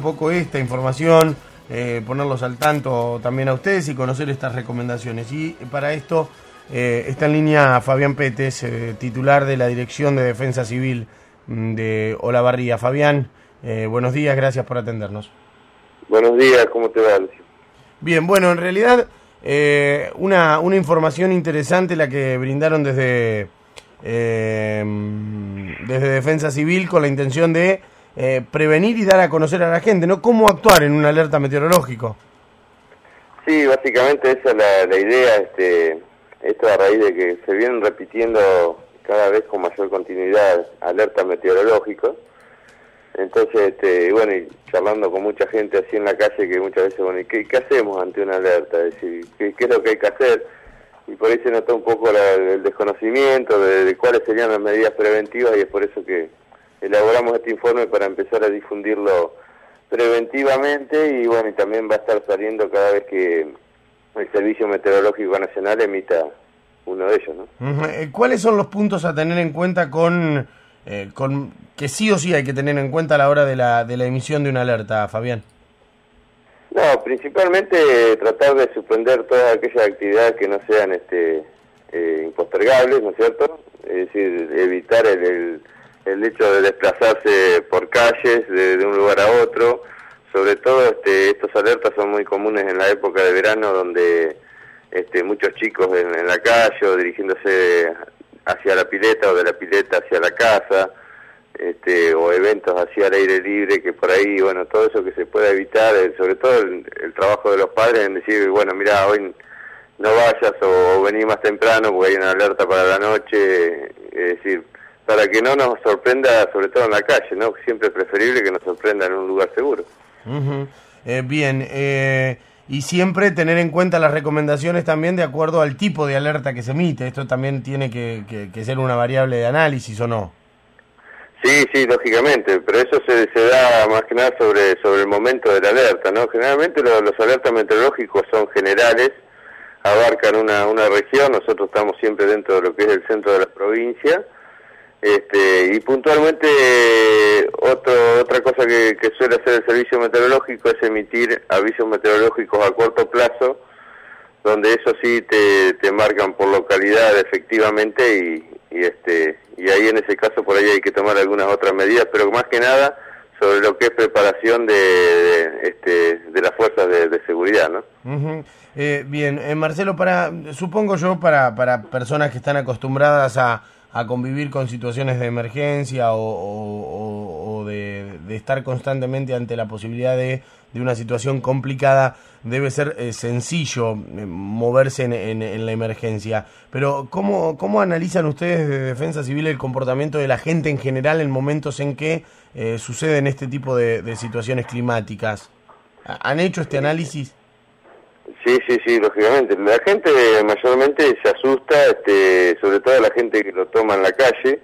poco esta información, ponerlos al tanto también a ustedes y conocer estas recomendaciones. Y para esto está en línea Fabián Petes, titular de la Dirección de Defensa Civil de Olavarría. Fabián, buenos días, gracias por atendernos. Buenos días, ¿cómo te va, Lucio? Bien, bueno, en realidad una información interesante la que brindaron desde Defensa Civil con la intención de prevenir y dar a conocer a la gente, ¿no? ¿Cómo actuar en un alerta meteorológico? Sí, básicamente esa es la idea, esto a raíz de que se vienen repitiendo cada vez con mayor continuidad alertas meteorológicos. Entonces, bueno, y charlando con mucha gente así en la calle que muchas veces, bueno, ¿qué hacemos ante una alerta? Es decir, ¿qué es lo que hay que hacer? Y por ahí se nota un poco el desconocimiento de cuáles serían las medidas preventivas, y es por eso que elaboramos este informe para empezar a difundirlo preventivamente. Y bueno, y también va a estar saliendo cada vez que el Servicio Meteorológico Nacional emita uno de ellos, ¿no? ¿Cuáles son los puntos a tener en cuenta con que sí o sí hay que tener en cuenta a la hora de la emisión de una alerta, Fabián? No, principalmente tratar de suspender todas aquellas actividades que no sean impostergables, ¿no es cierto? Es decir, evitar el hecho de desplazarse por calles de un lugar a otro. Sobre todo estos alertas son muy comunes en la época de verano, donde muchos chicos en la calle o dirigiéndose hacia la pileta o de la pileta hacia la casa, o eventos hacia el aire libre, que por ahí, bueno, todo eso que se pueda evitar, sobre todo el trabajo de los padres en decir, bueno, mira, hoy no vayas o vení más temprano porque hay una alerta para la noche, es decir, para que no nos sorprenda, sobre todo en la calle, ¿no? Siempre es preferible que nos sorprenda en un lugar seguro. Bien, y siempre tener en cuenta las recomendaciones también de acuerdo al tipo de alerta que se emite. Esto también tiene que ser una variable de análisis, ¿o no? Sí, lógicamente, pero eso se da más que nada sobre el momento de la alerta, ¿no? Generalmente los alertas meteorológicos son generales, abarcan una región. Nosotros estamos siempre dentro de lo que es el centro de la provincia, y puntualmente otra cosa que suele hacer el servicio meteorológico es emitir avisos meteorológicos a corto plazo, donde eso sí te marcan por localidad efectivamente, y ahí en ese caso por ahí hay que tomar algunas otras medidas, pero más que nada sobre lo que es preparación de las fuerzas de seguridad, ¿no? Bien, Marcelo, supongo yo para personas que están acostumbradas a convivir con situaciones de emergencia o de estar constantemente ante la posibilidad de una situación complicada, debe ser sencillo moverse en la emergencia. Pero ¿cómo analizan ustedes de Defensa Civil el comportamiento de la gente en general en momentos en que suceden este tipo de situaciones climáticas? ¿Han hecho este análisis? Sí, lógicamente. La gente mayormente se asusta, sobre todo la gente que lo toma en la calle.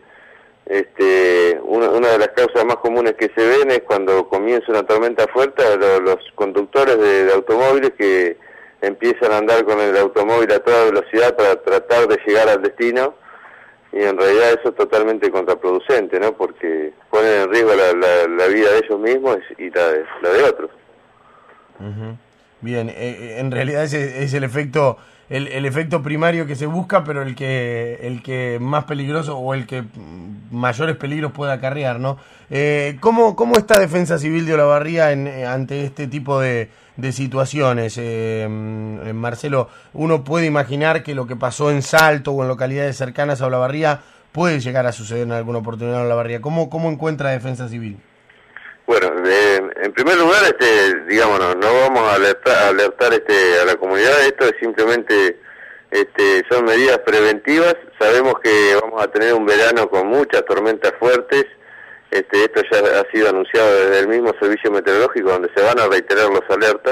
Una de las causas más comunes que se ven es cuando comienza una tormenta fuerte, los conductores de automóviles que empiezan a andar con el automóvil a toda velocidad para tratar de llegar al destino, y en realidad eso es totalmente contraproducente, ¿no? Porque ponen en riesgo la vida de ellos mismos y la de otros. Bien, en realidad ese es el efecto primario que se busca, pero el que más peligroso o el que mayores peligros puede acarrear, ¿no? ¿Cómo está Defensa Civil de Olavarría ante este tipo de situaciones? Marcelo, uno puede imaginar que lo que pasó en Salto o en localidades cercanas a Olavarría puede llegar a suceder en alguna oportunidad en Olavarría. ¿Cómo encuentra Defensa Civil? Bueno, en primer lugar, digamos, no vamos a alertar a la comunidad. Esto es simplemente, son medidas preventivas. Sabemos que vamos a tener un verano con muchas tormentas fuertes. Esto ya ha sido anunciado desde el mismo servicio meteorológico, donde se van a reiterar los alertas.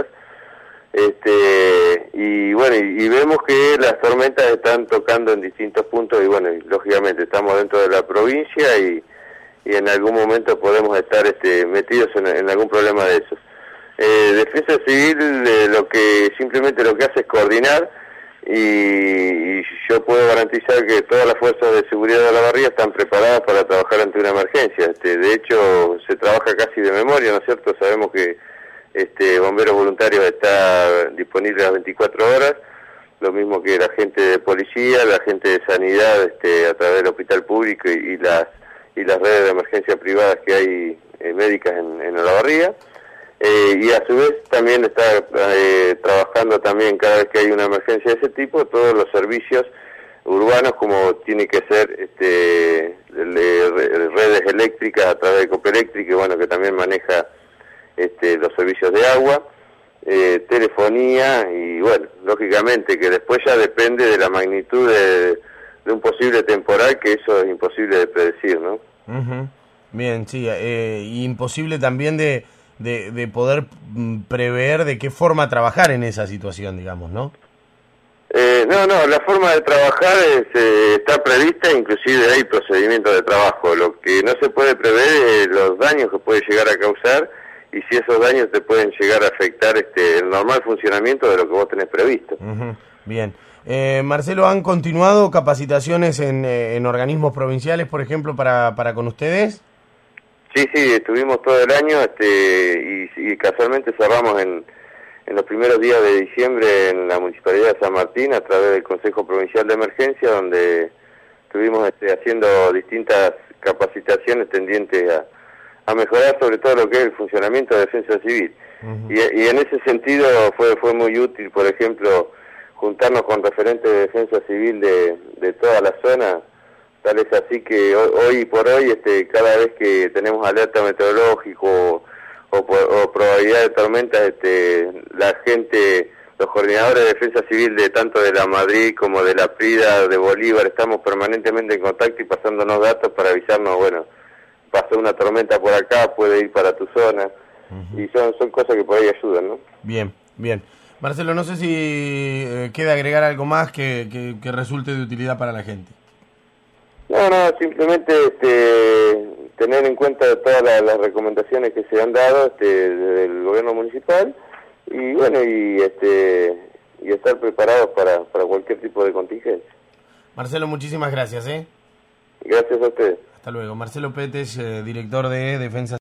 Y bueno, y vemos que las tormentas están tocando en distintos puntos, y bueno, y lógicamente estamos dentro de la provincia y en algún momento podemos estar metidos en algún problema de esos. Defensa Civil simplemente lo que hace es coordinar y yo puedo garantizar que todas las fuerzas de seguridad de Olavarría están preparadas para trabajar ante una emergencia. De hecho, se trabaja casi de memoria, ¿no es cierto? Sabemos que Bomberos Voluntarios está disponible las 24 horas, lo mismo que la gente de policía, la gente de sanidad a través del hospital público y las redes de emergencia privadas que hay médicas en Olavarría. Y a su vez también está trabajando también cada vez que hay una emergencia de ese tipo, todos los servicios urbanos, como tiene que ser redes eléctricas a través de Copeléctrica, bueno, que también maneja los servicios de agua, telefonía, y bueno, lógicamente que después ya depende de la magnitud de un posible temporal, que eso es imposible de predecir, ¿no? Uh-huh. Bien, sí, imposible también de poder prever de qué forma trabajar en esa situación, digamos, ¿no? No, la forma de trabajar está prevista, inclusive hay procedimientos de trabajo. Lo que no se puede prever es los daños que puede llegar a causar y si esos daños te pueden llegar a afectar el normal funcionamiento de lo que vos tenés previsto. Uh-huh. Bien. Marcelo, ¿han continuado capacitaciones en organismos provinciales, por ejemplo, para con ustedes? Sí, estuvimos todo el año y casualmente cerramos en los primeros días de diciembre en la Municipalidad de San Martín a través del Consejo Provincial de Emergencia, donde estuvimos haciendo distintas capacitaciones tendientes a mejorar sobre todo lo que es el funcionamiento de defensa civil. Uh-huh. Y en ese sentido fue muy útil, por ejemplo, juntarnos con referentes de defensa civil de toda la zona. Tal es así que hoy por hoy, cada vez que tenemos alerta meteorológico o probabilidad de tormentas, la gente, los coordinadores de defensa civil de tanto de la Madrid como de la Prida, de Bolívar, estamos permanentemente en contacto y pasándonos datos para avisarnos, bueno, pasó una tormenta por acá, puede ir para tu zona. Uh-huh. Y son cosas que por ahí ayudan, ¿no? Bien. Marcelo, no sé si queda agregar algo más que resulte de utilidad para la gente. No, simplemente tener en cuenta todas las recomendaciones que se han dado desde el gobierno municipal y bueno, y estar preparados para cualquier tipo de contingencia. Marcelo, muchísimas gracias. Gracias a ustedes. Hasta luego. Marcelo Petes, director de Defensa